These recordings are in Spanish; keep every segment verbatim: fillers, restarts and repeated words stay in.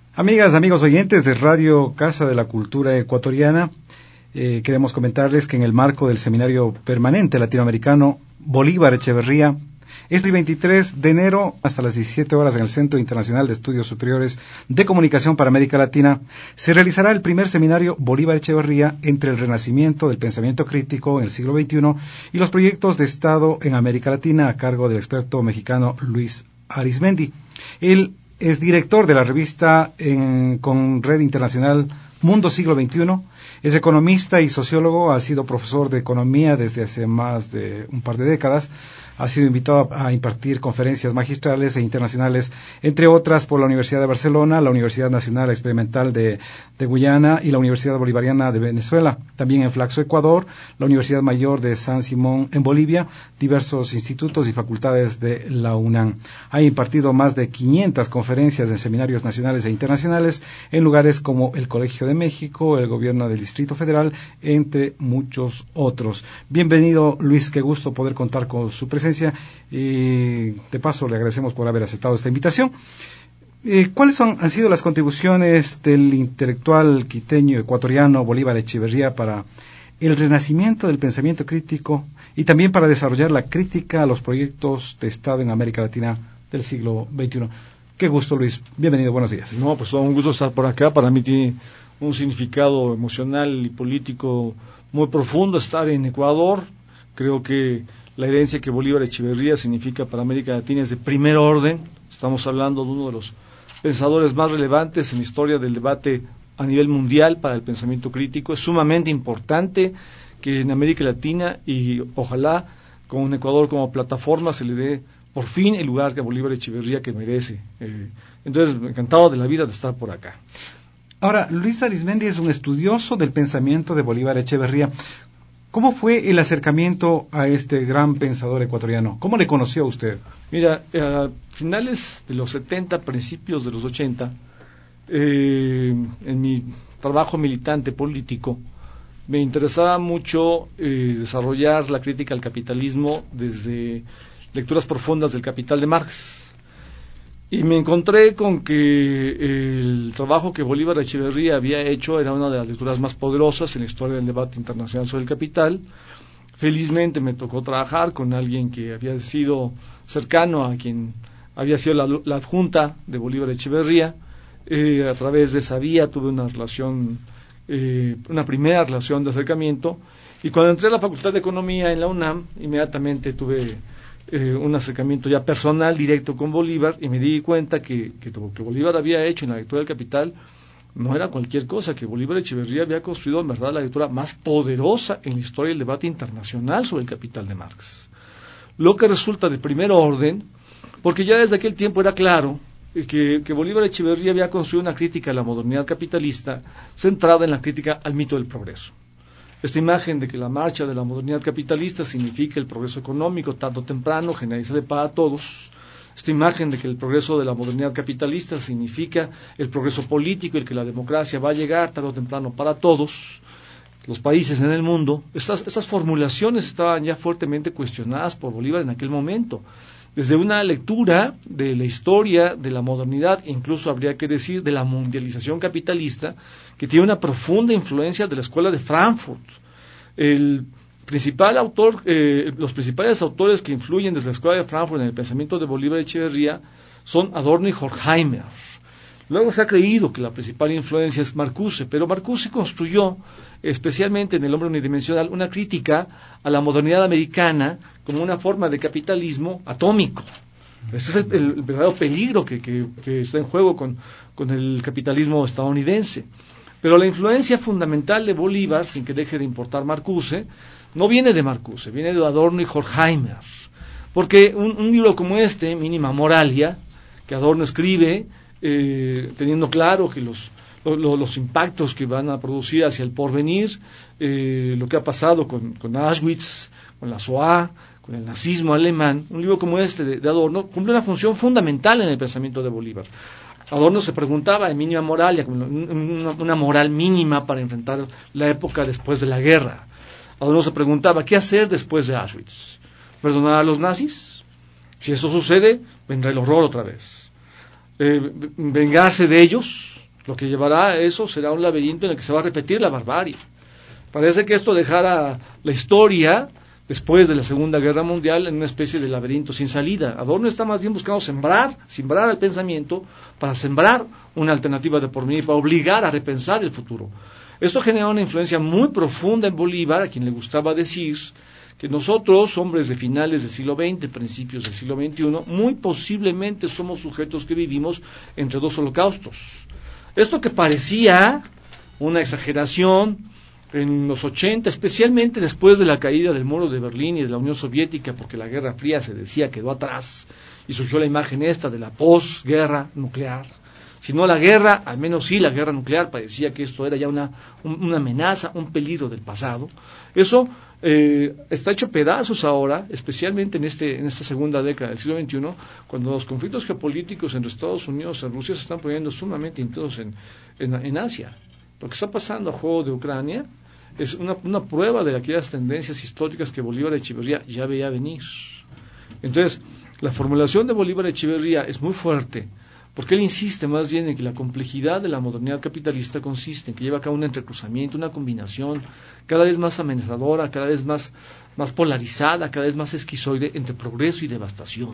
Amigas, amigos oyentes de Radio Casa de la Cultura Ecuatoriana, eh, queremos comentarles que en el marco del Seminario Permanente Latinoamericano Bolívar Echeverría, este veintitrés de enero hasta las diecisiete horas en el Centro Internacional de Estudios Superiores de Comunicación para América Latina, se realizará el primer seminario Bolívar Echeverría entre el renacimiento del pensamiento crítico en el siglo veintiuno y los proyectos de Estado en América Latina, a cargo del experto mexicano Luis Arizmendi. Él es director de la revista en, con red internacional Mundo Siglo veintiuno, es economista y sociólogo, ha sido profesor de economía desde hace más de un par de décadas, ha sido invitado a impartir conferencias magistrales e internacionales, entre otras por la Universidad de Barcelona, la Universidad Nacional Experimental de, de Guyana y la Universidad Bolivariana de Venezuela, también en Flaxo, Ecuador, la Universidad Mayor de San Simón en Bolivia, diversos institutos y facultades de la UNAM. Ha impartido más de quinientas conferencias en seminarios nacionales e internacionales en lugares como el Colegio de México, el Gobierno del Distrito Federal, entre muchos otros. Bienvenido, Luis, qué gusto poder contar con su presencia y de paso le agradecemos por haber aceptado esta invitación. Eh, ¿Cuáles son, han sido las contribuciones del intelectual quiteño ecuatoriano Bolívar Echeverría para el renacimiento del pensamiento crítico y también para desarrollar la crítica a los proyectos de Estado en América Latina del siglo veintiuno? Qué gusto, Luis. Bienvenido, buenos días. No, pues un gusto estar por acá. Para mí tiene un significado emocional y político muy profundo estar en Ecuador. Creo que la herencia que Bolívar Echeverría significa para América Latina es de primer orden. Estamos hablando de uno de los pensadores más relevantes en la historia del debate a nivel mundial para el pensamiento crítico. Es sumamente importante que en América Latina y ojalá con Ecuador como plataforma se le dé por fin el lugar que Bolívar Echeverría que merece. Eh, entonces, encantado de la vida de estar por acá. Ahora, Luis Arizmendi es un estudioso del pensamiento de Bolívar Echeverría. ¿Cómo fue el acercamiento a este gran pensador ecuatoriano? ¿Cómo le conoció a usted? Mira, a finales de los setenta, principios de los ochenta, eh, en mi trabajo militante político, me interesaba mucho eh, desarrollar la crítica al capitalismo desde lecturas profundas del Capital de Marx. Y me encontré con que el trabajo que Bolívar Echeverría había hecho era una de las lecturas más poderosas en la historia del debate internacional sobre el capital. Felizmente me tocó trabajar con alguien que había sido cercano a quien había sido la, la adjunta de Bolívar Echeverría. Eh, a través de esa vía tuve una relación, eh, una primera relación de acercamiento. Y cuando entré a la Facultad de Economía en la UNAM, inmediatamente tuve Eh, un acercamiento ya personal, directo con Bolívar, y me di cuenta que, que lo que Bolívar había hecho en la lectura del Capital no era cualquier cosa, que Bolívar Echeverría había construido en verdad la lectura más poderosa en la historia del debate internacional sobre el Capital de Marx. Lo que resulta de primer orden, porque ya desde aquel tiempo era claro que, que Bolívar Echeverría había construido una crítica a la modernidad capitalista centrada en la crítica al mito del progreso. Esta imagen de que la marcha de la modernidad capitalista significa el progreso económico tarde o temprano, generalizable para todos. Esta imagen de que el progreso de la modernidad capitalista significa el progreso político y el que la democracia va a llegar tarde o temprano para todos los países en el mundo. Estas, estas formulaciones estaban ya fuertemente cuestionadas por Bolívar en aquel momento. Desde una lectura de la historia de la modernidad, incluso habría que decir de la mundialización capitalista, que tiene una profunda influencia de la escuela de Frankfurt. El principal autor, eh, los principales autores que influyen desde la escuela de Frankfurt en el pensamiento de Bolívar Echeverría son Adorno y Horkheimer. Luego se ha creído que la principal influencia es Marcuse, pero Marcuse construyó, especialmente en El hombre unidimensional, una crítica a la modernidad americana como una forma de capitalismo atómico. Ese es el, el, el verdadero peligro que, que, que está en juego con, con el capitalismo estadounidense. Pero la influencia fundamental de Bolívar, sin que deje de importar Marcuse, no viene de Marcuse, viene de Adorno y Horkheimer. Porque un, un libro como este, Mínima Moralia, que Adorno escribe, Eh, teniendo claro que los, lo, los impactos que van a producir hacia el porvenir, eh, lo que ha pasado con, con Auschwitz, con la Shoah, con el nazismo alemán, un libro como este de, de Adorno cumple una función fundamental en el pensamiento de Bolívar. Adorno se preguntaba en Mínima Moralia, una, una moral mínima para enfrentar la época después de la guerra. Adorno se preguntaba, ¿qué hacer después de Auschwitz? ¿Perdonar a los nazis? Si eso sucede, vendrá el horror otra vez. Eh, vengarse de ellos, Lo que llevará a eso será un laberinto en el que se va a repetir la barbarie. Parece que esto dejara la historia después de la Segunda Guerra Mundial en una especie de laberinto sin salida. Adorno está más bien buscando sembrar, sembrar el pensamiento para sembrar una alternativa de porvenir, para obligar a repensar el futuro. Esto genera una influencia muy profunda en Bolívar, a quien le gustaba decir que nosotros, hombres de finales del siglo veinte, principios del siglo veintiuno, muy posiblemente somos sujetos que vivimos entre dos holocaustos. Esto que parecía una exageración en los ochenta, especialmente después de la caída del muro de Berlín y de la Unión Soviética, porque la Guerra Fría se decía quedó atrás y surgió la imagen esta de la posguerra nuclear. Si no la guerra, al menos sí la guerra nuclear, parecía que esto era ya una, un, una amenaza, un peligro del pasado. Eso eh, está hecho pedazos ahora, especialmente en, este, en esta segunda década del siglo veintiuno, cuando los conflictos geopolíticos entre Estados Unidos y Rusia se están poniendo sumamente intensos en, en, en Asia. Lo que está pasando a juego de Ucrania es una, una prueba de aquellas tendencias históricas que Bolívar Echeverría ya veía venir. Entonces, la formulación de Bolívar Echeverría es muy fuerte, porque él insiste más bien en que la complejidad de la modernidad capitalista consiste en que lleva a cabo un entrecruzamiento, una combinación cada vez más amenazadora, cada vez más, más polarizada, cada vez más esquizoide entre progreso y devastación.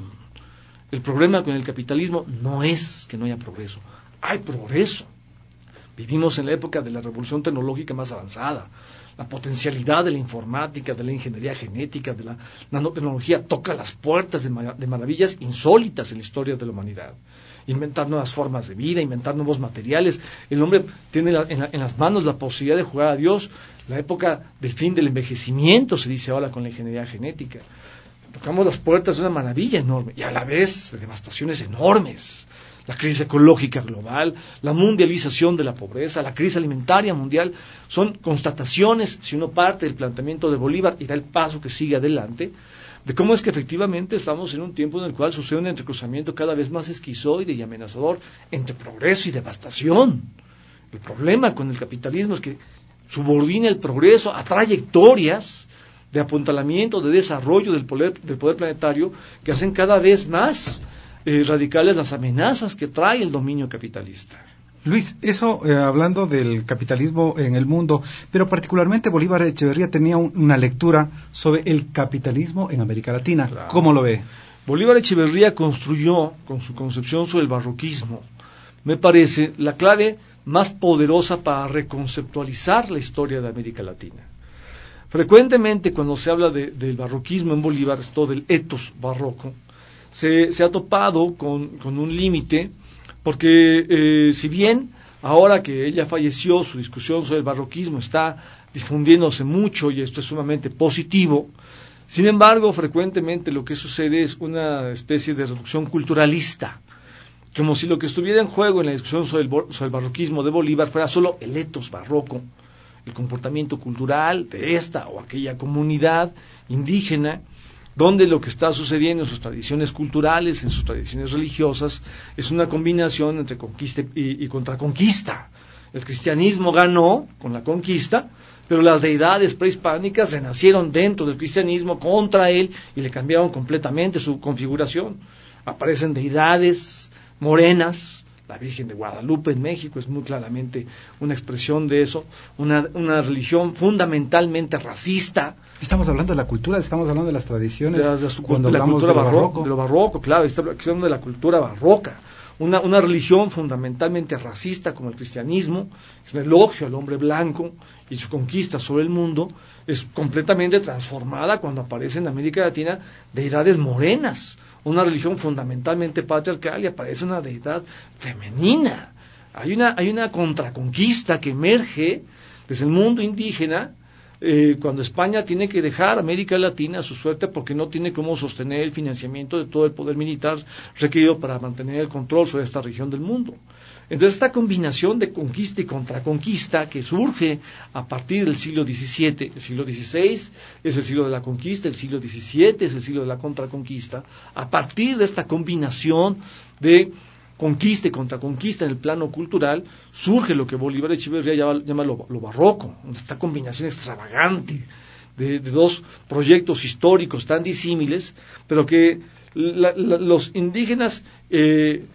El problema con el capitalismo no es que no haya progreso, hay progreso. Vivimos en la época de la revolución tecnológica más avanzada. La potencialidad de la informática, de la ingeniería genética, de la nanotecnología toca las puertas de, mar- de maravillas insólitas en la historia de la humanidad. Inventar nuevas formas de vida, inventar nuevos materiales. El hombre tiene la, en, la, en las manos la posibilidad de jugar a Dios. La época del fin del envejecimiento, se dice ahora con la ingeniería genética. Tocamos las puertas de una maravilla enorme y a la vez de devastaciones enormes. La crisis ecológica global, la mundialización de la pobreza, la crisis alimentaria mundial, son constataciones, si uno parte del planteamiento de Bolívar y da el paso que sigue adelante, de cómo es que efectivamente estamos en un tiempo en el cual sucede un entrecruzamiento cada vez más esquizoide y amenazador entre progreso y devastación. El problema con el capitalismo es que subordina el progreso a trayectorias de apuntalamiento, de desarrollo del poder, del poder planetario que hacen cada vez más Eh, radicales las amenazas que trae el dominio capitalista. Luis, eso eh, hablando del capitalismo en el mundo, pero particularmente Bolívar Echeverría tenía un, una lectura sobre el capitalismo en América Latina. Claro. ¿Cómo lo ve? Bolívar Echeverría construyó, con su concepción sobre el barroquismo, me parece, la clave más poderosa para reconceptualizar la historia de América Latina. Frecuentemente cuando se habla de, del barroquismo en Bolívar, esto del etos barroco, Se, se ha topado con, con un límite, porque eh, si bien ahora que ella falleció, su discusión sobre el barroquismo está difundiéndose mucho y esto es sumamente positivo, sin embargo, frecuentemente lo que sucede es una especie de reducción culturalista, como si lo que estuviera en juego en la discusión sobre el, sobre el barroquismo de Bolívar fuera solo el etos barroco, el comportamiento cultural de esta o aquella comunidad indígena, donde lo que está sucediendo en sus tradiciones culturales, en sus tradiciones religiosas, es una combinación entre conquista y, y contraconquista. El cristianismo ganó con la conquista, pero las deidades prehispánicas renacieron dentro del cristianismo contra él y le cambiaron completamente su configuración. Aparecen deidades morenas, la Virgen de Guadalupe en México es muy claramente una expresión de eso, una, una religión fundamentalmente racista. Estamos hablando de la cultura, estamos hablando de las tradiciones, de la, de su, cuando de la hablamos cultura de lo barroco, barroco. de lo barroco, claro, estamos hablando de la cultura barroca, una, una religión fundamentalmente racista como el cristianismo, es un elogio al hombre blanco y su conquista sobre el mundo, es completamente transformada cuando aparece en América Latina deidades morenas, una religión fundamentalmente patriarcal y aparece una deidad femenina. Hay una, hay una contraconquista que emerge desde el mundo indígena, eh, cuando España tiene que dejar América Latina a su suerte porque no tiene cómo sostener el financiamiento de todo el poder militar requerido para mantener el control sobre esta región del mundo. Entonces esta combinación de conquista y contraconquista que surge a partir del siglo diecisiete, el siglo dieciséis es el siglo de la conquista, el siglo diecisiete es el siglo de la contraconquista, a partir de esta combinación de conquista y contraconquista en el plano cultural, surge lo que Bolívar Echeverría llama, llama lo, lo barroco, esta combinación extravagante de, de dos proyectos históricos tan disímiles, pero que la, la, los indígenas eh,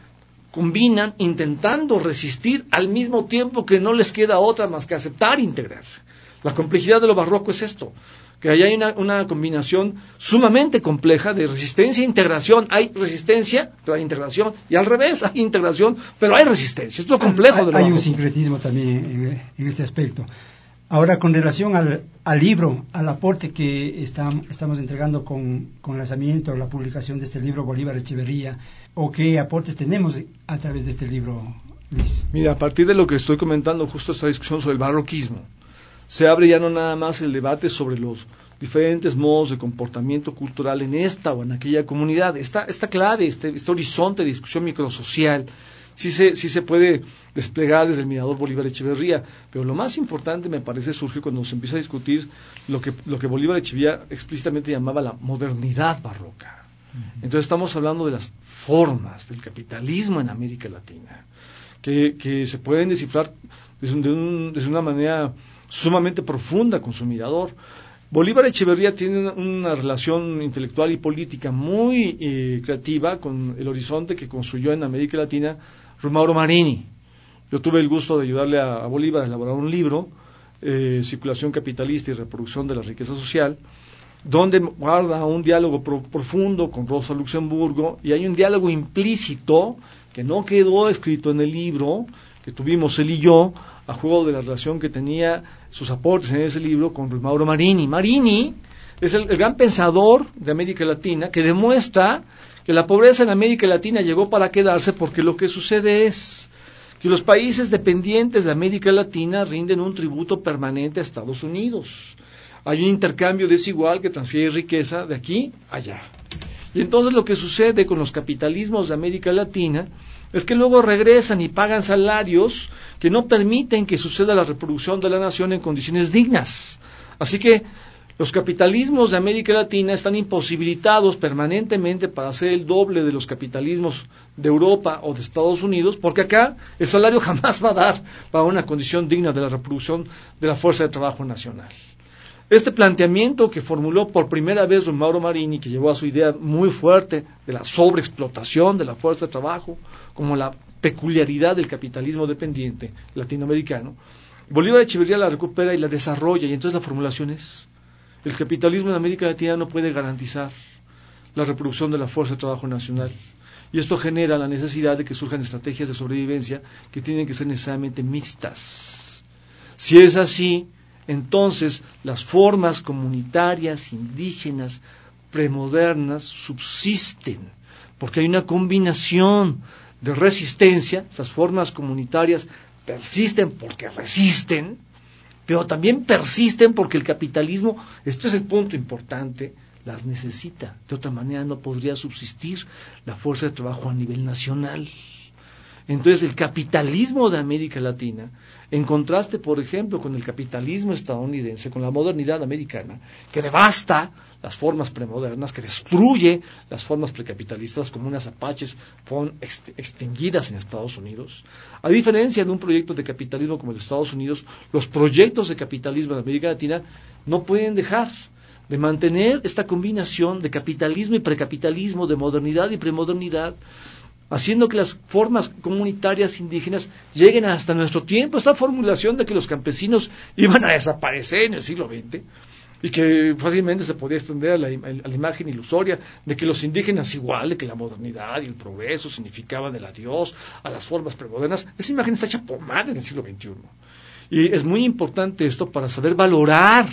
combinan intentando resistir al mismo tiempo que no les queda otra más que aceptar e integrarse. La complejidad de lo barroco es esto, que ahí hay una, una combinación sumamente compleja de resistencia e integración. Hay resistencia, pero hay integración, y al revés, hay integración, pero hay resistencia. Esto es lo complejo hay, de lo Hay barroco. un sincretismo también en, en este aspecto. Ahora, con relación al, al libro, al aporte que está, estamos entregando con, con el lanzamiento, la publicación de este libro, Bolívar Echeverría, ¿o qué aportes tenemos a través de este libro, Luis? Mira, a partir de lo que estoy comentando, justo esta discusión sobre el barroquismo, se abre ya no nada más el debate sobre los diferentes modos de comportamiento cultural en esta o en aquella comunidad. Esta, esta clave, este, este horizonte de discusión microsocial, sí se, sí se puede desplegar desde el mirador Bolívar Echeverría, pero lo más importante me parece surge cuando se empieza a discutir lo que, lo que Bolívar Echeverría explícitamente llamaba la modernidad barroca. Uh-huh. Entonces estamos hablando de las formas del capitalismo en América Latina, que, que se pueden descifrar desde, un, de un, desde una manera sumamente profunda con su mirador. Bolívar Echeverría tiene una, una relación intelectual y política muy eh, creativa con el horizonte que construyó en América Latina Mauro Marini. Yo tuve el gusto de ayudarle a, a Bolívar a elaborar un libro, eh, Circulación Capitalista y Reproducción de la Riqueza Social, donde guarda un diálogo pro, profundo con Rosa Luxemburgo, y hay un diálogo implícito que no quedó escrito en el libro, que tuvimos él y yo, a juego de la relación que tenía sus aportes en ese libro con Mauro Marini. Marini es el, el gran pensador de América Latina que demuestra que la pobreza en América Latina llegó para quedarse, porque lo que sucede es que los países dependientes de América Latina rinden un tributo permanente a Estados Unidos. Hay un intercambio desigual que transfiere riqueza de aquí a allá. Y entonces lo que sucede con los capitalismos de América Latina es que luego regresan y pagan salarios que no permiten que suceda la reproducción de la nación en condiciones dignas. Así que los capitalismos de América Latina están imposibilitados permanentemente para hacer el doble de los capitalismos de Europa o de Estados Unidos, porque acá el salario jamás va a dar para una condición digna de la reproducción de la fuerza de trabajo nacional. Este planteamiento que formuló por primera vez Mauro Marini, que llevó a su idea muy fuerte de la sobreexplotación de la fuerza de trabajo, como la peculiaridad del capitalismo dependiente latinoamericano, Bolívar Echeverría la recupera y la desarrolla, y entonces la formulación es: el capitalismo en América Latina no puede garantizar la reproducción de la fuerza de trabajo nacional, y esto genera la necesidad de que surjan estrategias de sobrevivencia que tienen que ser necesariamente mixtas. Si es así, entonces las formas comunitarias, indígenas, premodernas subsisten, porque hay una combinación de resistencia. Esas formas comunitarias persisten porque resisten, pero también persisten porque el capitalismo, este es el punto importante, las necesita. De otra manera no podría subsistir la fuerza de trabajo a nivel nacional. Entonces el capitalismo de América Latina, en contraste, por ejemplo, con el capitalismo estadounidense, con la modernidad americana, que devasta las formas premodernas, que destruye las formas precapitalistas, como unas apaches fueron extinguidas en Estados Unidos. A diferencia de un proyecto de capitalismo como el de Estados Unidos, los proyectos de capitalismo de América Latina no pueden dejar de mantener esta combinación de capitalismo y precapitalismo, de modernidad y premodernidad, haciendo que las formas comunitarias indígenas lleguen hasta nuestro tiempo. Esta formulación de que los campesinos iban a desaparecer en el siglo veinte y que fácilmente se podía extender a la, a la imagen ilusoria de que los indígenas igual, de que la modernidad y el progreso significaban el adiós a las formas premodernas, esa imagen está hecha pomada en el siglo veintiuno. Y es muy importante esto para saber valorar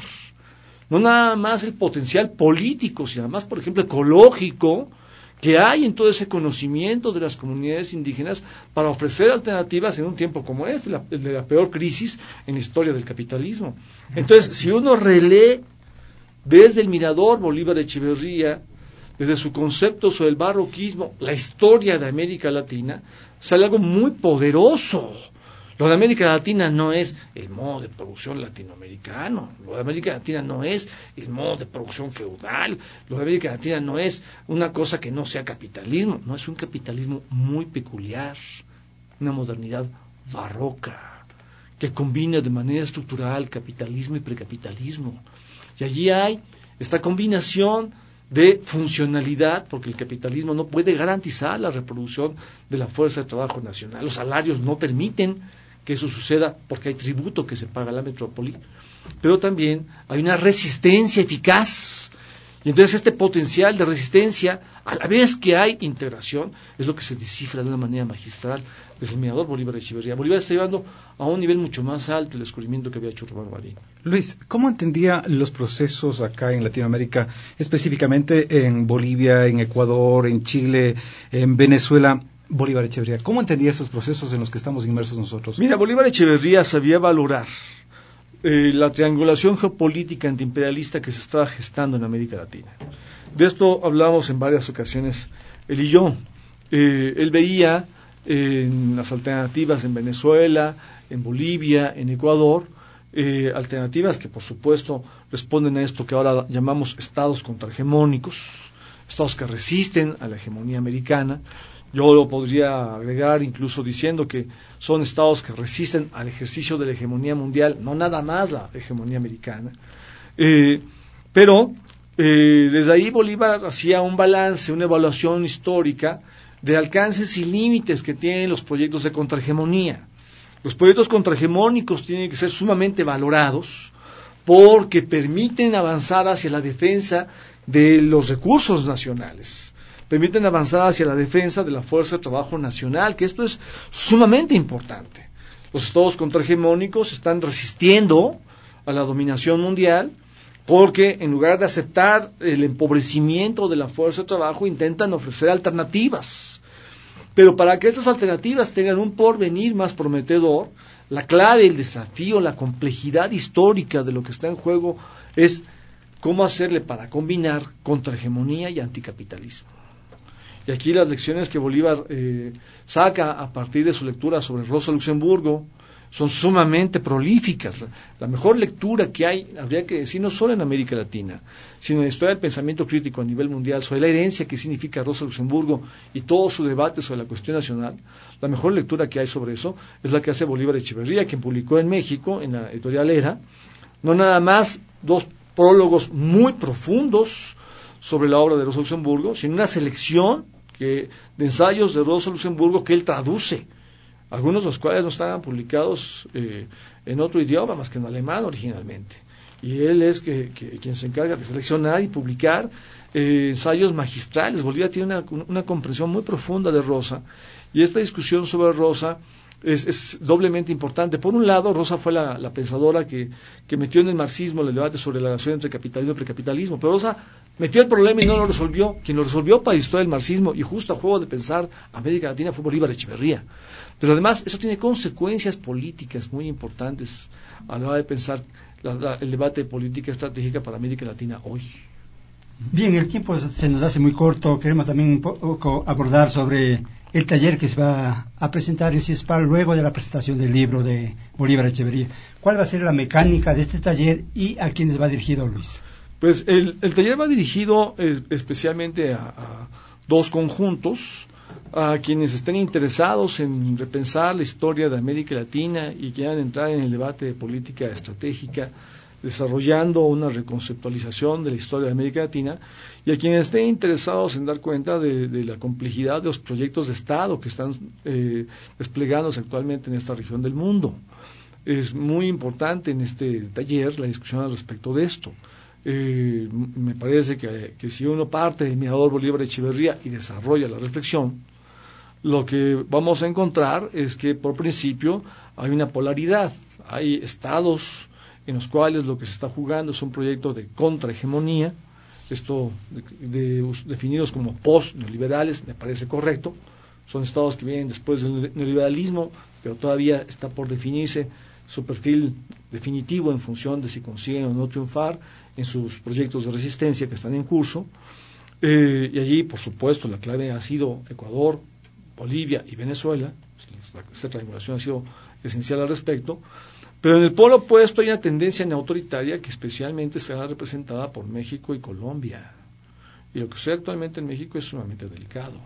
no nada más el potencial político, sino además, por ejemplo, ecológico, que hay en todo ese conocimiento de las comunidades indígenas para ofrecer alternativas en un tiempo como este, la, el de la peor crisis en la historia del capitalismo. Entonces, si uno relee desde el mirador Bolívar Echeverría, desde su concepto sobre el barroquismo, la historia de América Latina, sale algo muy poderoso. Lo de América Latina no es el modo de producción latinoamericano, lo de América Latina no es el modo de producción feudal, lo de América Latina no es una cosa que no sea capitalismo, no, es un capitalismo muy peculiar, una modernidad barroca, que combina de manera estructural capitalismo y precapitalismo. Y allí hay esta combinación de funcionalidad, porque el capitalismo no puede garantizar la reproducción de la fuerza de trabajo nacional. Los salarios no permiten que eso suceda porque hay tributo que se paga a la metrópoli, pero también hay una resistencia eficaz. Y entonces este potencial de resistencia, a la vez que hay integración, es lo que se descifra de una manera magistral desde el mirador Bolívar Echeverría. Bolívar está llevando a un nivel mucho más alto el descubrimiento que había hecho Román Marín. Luis, ¿cómo entendía los procesos acá en Latinoamérica, específicamente en Bolivia, en Ecuador, en Chile, en Venezuela, Bolívar Echeverría? ¿Cómo entendía esos procesos en los que estamos inmersos nosotros? Mira, Bolívar Echeverría sabía valorar Eh, la triangulación geopolítica antiimperialista que se estaba gestando en América Latina. De esto hablamos en varias ocasiones él y yo. Eh, él veía eh, en las alternativas en Venezuela, en Bolivia, en Ecuador, eh, alternativas que por supuesto responden a esto que ahora llamamos estados contrahegemónicos, estados que resisten a la hegemonía americana. Yo lo podría agregar incluso diciendo que son estados que resisten al ejercicio de la hegemonía mundial, no nada más la hegemonía americana. Eh, pero eh, desde ahí Bolívar hacía un balance, una evaluación histórica de alcances y límites que tienen los proyectos de contrahegemonía. Los proyectos contrahegemónicos tienen que ser sumamente valorados porque permiten avanzar hacia la defensa de los recursos nacionales, permiten avanzar hacia la defensa de la fuerza de trabajo nacional, que esto es sumamente importante. Los estados contrahegemónicos están resistiendo a la dominación mundial porque en lugar de aceptar el empobrecimiento de la fuerza de trabajo intentan ofrecer alternativas. Pero para que estas alternativas tengan un porvenir más prometedor, la clave, el desafío, la complejidad histórica de lo que está en juego es cómo hacerle para combinar contrahegemonía y anticapitalismo. Y aquí las lecciones que Bolívar eh, saca a partir de su lectura sobre Rosa Luxemburgo son sumamente prolíficas. La, la mejor lectura que hay, habría que decir, no solo en América Latina, sino en la historia del pensamiento crítico a nivel mundial, sobre la herencia que significa Rosa Luxemburgo y todo su debate sobre la cuestión nacional. La mejor lectura que hay sobre eso es la que hace Bolívar Echeverría, quien publicó en México, en la editorial Era, no nada más dos prólogos muy profundos sobre la obra de Rosa Luxemburgo, sino una selección que, de ensayos de Rosa Luxemburgo que él traduce, algunos de los cuales no estaban publicados eh, en otro idioma más que en alemán originalmente. Y él es que, que, quien se encarga de seleccionar y publicar eh, ensayos magistrales. Bolívar tiene una, una comprensión muy profunda de Rosa, y esta discusión sobre Rosa es, es doblemente importante. Por un lado, Rosa fue la, la pensadora que, que metió en el marxismo el debate sobre la relación entre capitalismo y precapitalismo, pero Rosa metió el problema y no lo resolvió. Quien lo resolvió para la historia del marxismo y justo a juego de pensar América Latina fue Bolívar Echeverría. Pero además eso tiene consecuencias políticas muy importantes a la hora de pensar la, la, el debate de política estratégica para América Latina hoy. Bien, el tiempo se nos hace muy corto. Queremos también un poco abordar sobre el taller que se va a presentar en CIESPAL luego de la presentación del libro de Bolívar Echeverría. ¿Cuál va a ser la mecánica de este taller y a quiénes va dirigido, Luis? Pues el, el taller va dirigido eh, especialmente a, a dos conjuntos, a quienes estén interesados en repensar la historia de América Latina y quieran entrar en el debate de política estratégica, desarrollando una reconceptualización de la historia de América Latina, y a quienes estén interesados en dar cuenta de, de la complejidad de los proyectos de Estado que están eh, desplegándose actualmente en esta región del mundo. Es muy importante en este taller la discusión al respecto de esto. Eh, me parece que, que si uno parte del mirador Bolívar Echeverría y desarrolla la reflexión, lo que vamos a encontrar es que por principio hay una polaridad, hay estados en los cuales lo que se está jugando es un proyecto de contrahegemonía, esto de, de, definidos como post-neoliberales, me parece correcto, son estados que vienen después del neoliberalismo, pero todavía está por definirse su perfil definitivo en función de si consiguen o no triunfar en sus proyectos de resistencia que están en curso, eh, y allí, por supuesto, la clave ha sido Ecuador, Bolivia y Venezuela. Esta triangulación ha sido esencial al respecto, pero en el polo opuesto hay una tendencia neautoritaria que especialmente está representada por México y Colombia, y lo que sucede actualmente en México es sumamente delicado.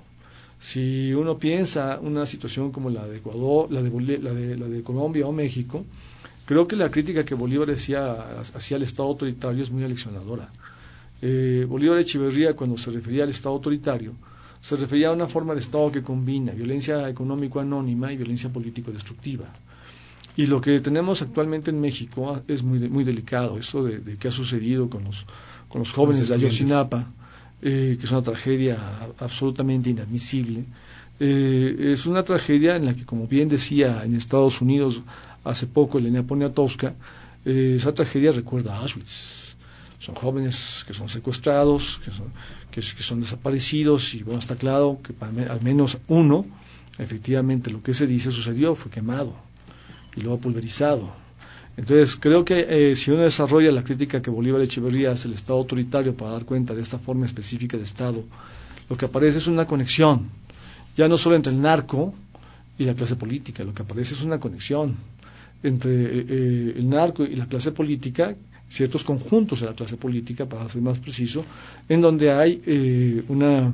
Si uno piensa una situación como la de Ecuador, la de, la de, la de Colombia o México, creo que la crítica que Bolívar hacía hacia el Estado autoritario es muy aleccionadora. Eh, Bolívar Echeverría, cuando se refería al Estado autoritario, se refería a una forma de Estado que combina violencia económico-anónima y violencia político-destructiva. Y lo que tenemos actualmente en México es muy, muy delicado, eso de, de qué ha sucedido con los, con los jóvenes de Ayotzinapa, eh, que es una tragedia absolutamente inadmisible. Eh, es una tragedia en la que, como bien decía en Estados Unidos hace poco Elena Poniatowska, eh, esa tragedia recuerda a Auschwitz. Son jóvenes que son secuestrados, que son, que, que son desaparecidos, y bueno, está claro que para me, al menos uno, efectivamente lo que se dice sucedió, fue quemado y luego pulverizado. Entonces creo que eh, si uno desarrolla la crítica que Bolívar Echeverría hace al Estado autoritario para dar cuenta de esta forma específica de Estado, lo que aparece es una conexión, ya no solo entre el narco y la clase política, lo que aparece es una conexión entre eh, el narco y la clase política, ciertos conjuntos de la clase política, para ser más preciso, en donde hay eh, una,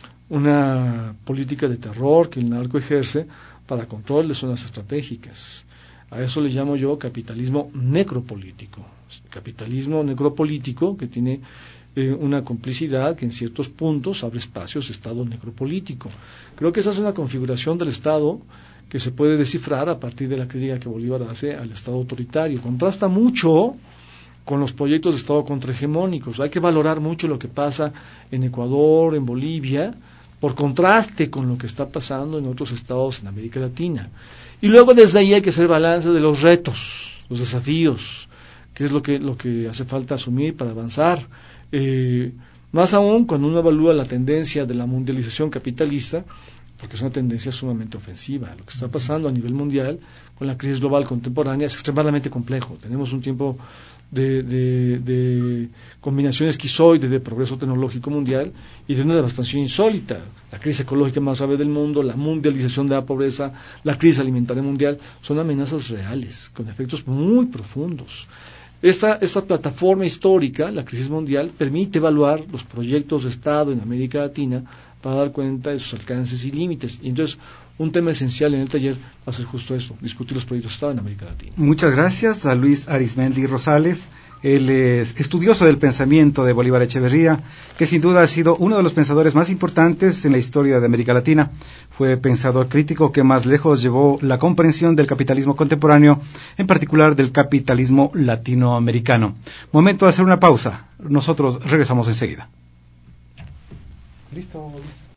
una política de terror que el narco ejerce para control de zonas estratégicas. A eso le llamo yo capitalismo necropolítico. Capitalismo necropolítico que tiene eh, una complicidad que en ciertos puntos abre espacios de Estado necropolítico. Creo que esa es una configuración del Estado que se puede descifrar a partir de la crítica que Bolívar hace al Estado autoritario. Contrasta mucho con los proyectos de Estado contrahegemónicos. Hay que valorar mucho lo que pasa en Ecuador, en Bolivia, por contraste con lo que está pasando en otros estados en América Latina. Y luego desde ahí hay que hacer balance de los retos, los desafíos, que es lo que, lo que hace falta asumir para avanzar. Eh, más aún cuando uno evalúa la tendencia de la mundialización capitalista, porque es una tendencia sumamente ofensiva. Lo que está pasando a nivel mundial con la crisis global contemporánea es extremadamente complejo. Tenemos un tiempo de, de, de combinación esquizoide de progreso tecnológico mundial y de una devastación insólita. La crisis ecológica más grave del mundo, la mundialización de la pobreza, la crisis alimentaria mundial, son amenazas reales, con efectos muy profundos. Esta, esta plataforma histórica, la crisis mundial, permite evaluar los proyectos de Estado en América Latina para dar cuenta de sus alcances y límites. Y entonces, un tema esencial en el taller va a ser justo eso, discutir los proyectos de Estado en América Latina. Muchas gracias a Luis Arizmendi Rosales. Él es estudioso del pensamiento de Bolívar Echeverría, que sin duda ha sido uno de los pensadores más importantes en la historia de América Latina. Fue pensador crítico que más lejos llevó la comprensión del capitalismo contemporáneo, en particular del capitalismo latinoamericano. Momento de hacer una pausa. Nosotros regresamos enseguida. Listo, listo.